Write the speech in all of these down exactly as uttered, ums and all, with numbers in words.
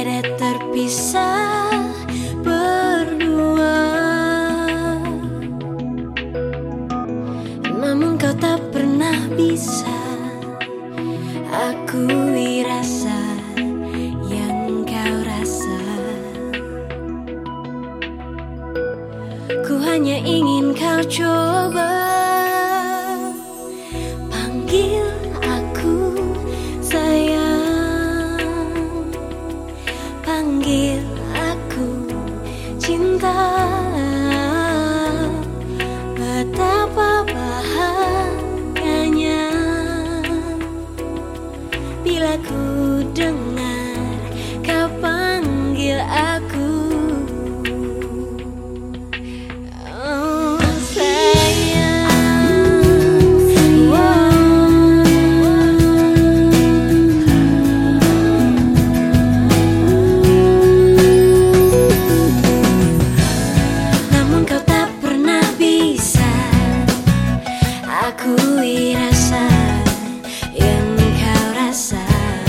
Akhirnya terpisah berdua, namun kau tak pernah bisa akui rasa yang kau rasa. Ku hanya ingin kau coba panggil aku sayang, panggil aku cinta. Betapa bahagianya bila ku dengar kau panggil aku. Oh sayang, wow. Namun kau tak pernah bisa akui rasa yang kau rasa.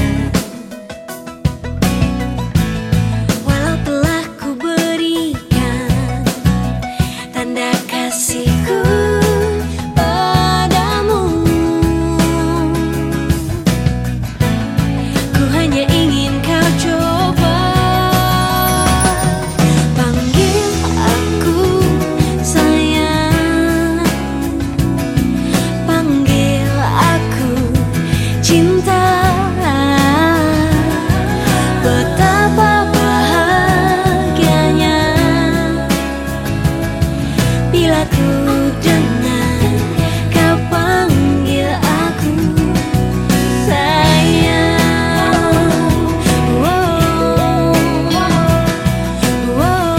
Walau telah ku berikan tanda kasihku padamu, ku hanya ingin kau coba panggil aku sayang, panggil aku cinta. Betapa bahagianya bila ku dengar kau panggil aku sayang. Wow, wow,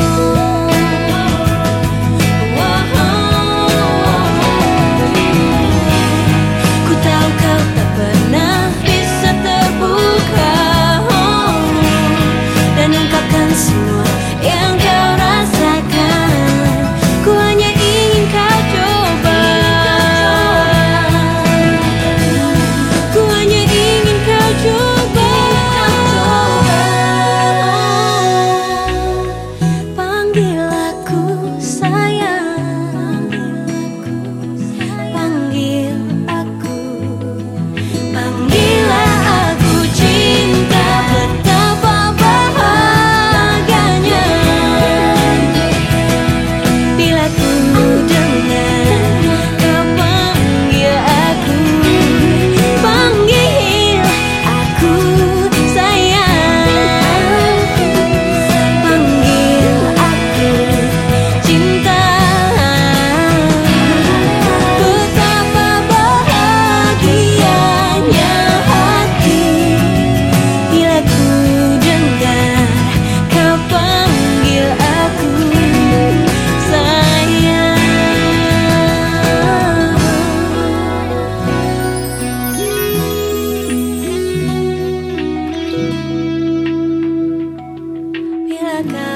ku tahu kau tak pernah bisa terbuka dan ungkapkan semua yang kau rasakan. Ku hanya ingin kau coba, ku hanya ingin kau coba panggil aku sayang, panggil aku, panggillah aku cinta. Betapa bahagianya bila ku dengar kau panggil aku, panggil aku sayang, panggil aku cinta. Betapa bahagianya hati bila ku dengar kau panggil aku sayang. Bila kau